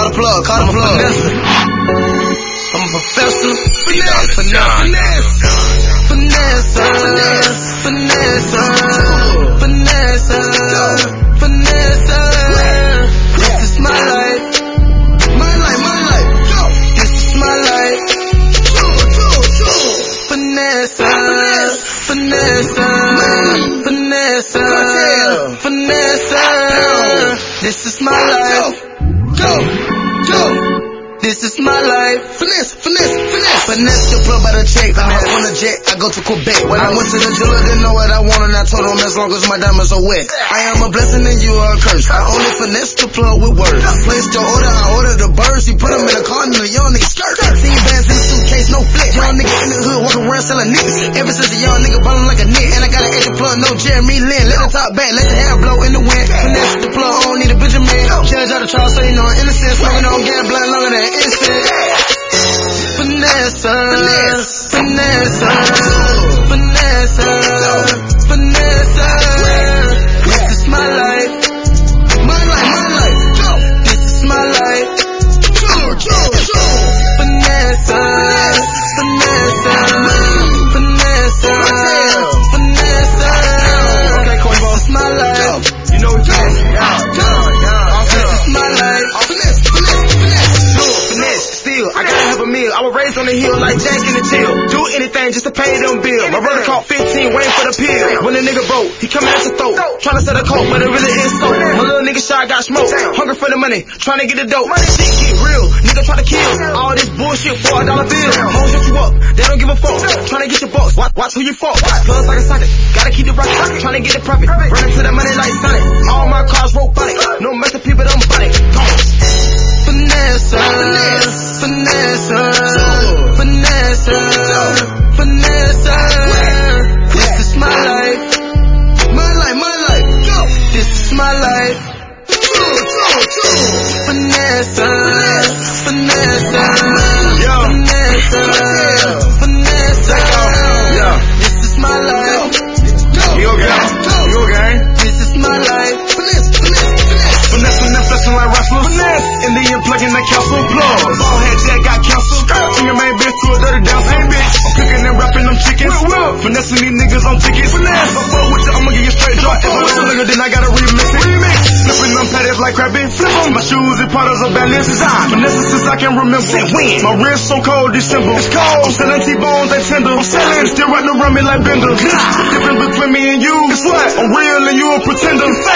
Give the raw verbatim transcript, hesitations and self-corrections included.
Call the plug, call the plug. I'm a professor. Finesse, finesse, finesse, finesse, finesse, finesse. This is my life, my life, my life. This is my life. Finesse, finesse, finesse, finesse. This is my life. Go, go. This is my life. Finesse, finesse, finesse. Finesse your plug by the check. I hop on the jet, I go to Quebec. When I went to the jeweler, didn't know what I wanted, and I told him as long as my diamonds are wet. I am a blessing and you are a curse. I only finesse the plug with words. Placed your order, I ordered the birds. You put them in a car and a young nigga skirt. Seen bands in the suitcase, no flex. Young nigga in the hood, walking around selling niggas. Ever since a young nigga ballin' like a knit. And I got an extra plug, no Jeremy Lin. Let the top back, let the hair blow in the wind. Finesse the plug, I don't need a Benjamin. Judge out the trial, so you know I'm innocent. Smoking on gas, blood longer than instant. Finesse, finesse, finesse, finesse, finesse. This is my life, my life, my life. This is my life. Finesse, finesse, finesse, finesse. This is my life. You know what you're doing. This is my life. Finesse, finesse, finesse. Finesse, still, I gotta have a meal. I was raised on the hill like Jack in the Jill. Do anything just to pay them bills. My brother caught fifteen waiting for the pill. When the nigga broke, he coming at your throat. Tryna set a coat, but it really is so. My little nigga shot got smoked. Hungry for the money, tryna get the dope. Shit get real, nigga try to kill. All this bullshit for a dollar bill. Hoes hit you up, they don't give a fuck. Tryna get your bucks, watch, watch who you fuck. Plugs like a socket, gotta keep the rocket. Tryna get the profit, running to the money like Sonic. All my cars robotic, no mess with people, don't body. Finesse, finesse, finesse, finesse, finesse. This is my life, my life, my life. This is my life. Finesse, finesse, finesse, finesse. This is my life. You okay? You okay? This is my life. Finesse, finesse, finesse. Finesse, finesse, flexing like wrestlers. Finesse. Indian plugging the council plug. Ball head jack got canceled. Bring your main bitch to a dirty down same bitch. I'm cooking and rapping them chickens. Finessing these niggas on tickets. Finesse. If I fuck with you, I'ma give you straight drop. If I was a nigga, then I gotta remix it. Remix. Flipping them patties like crabby. Flip them. My shoes and powders of balance design. Finessing since I can remember. Since when? My wrist so cold December. It's cold. I'm selling T-bones they tender. I'm selling. Still riding around me like Bender. The difference between me and you is what? I'm real and you a pretender.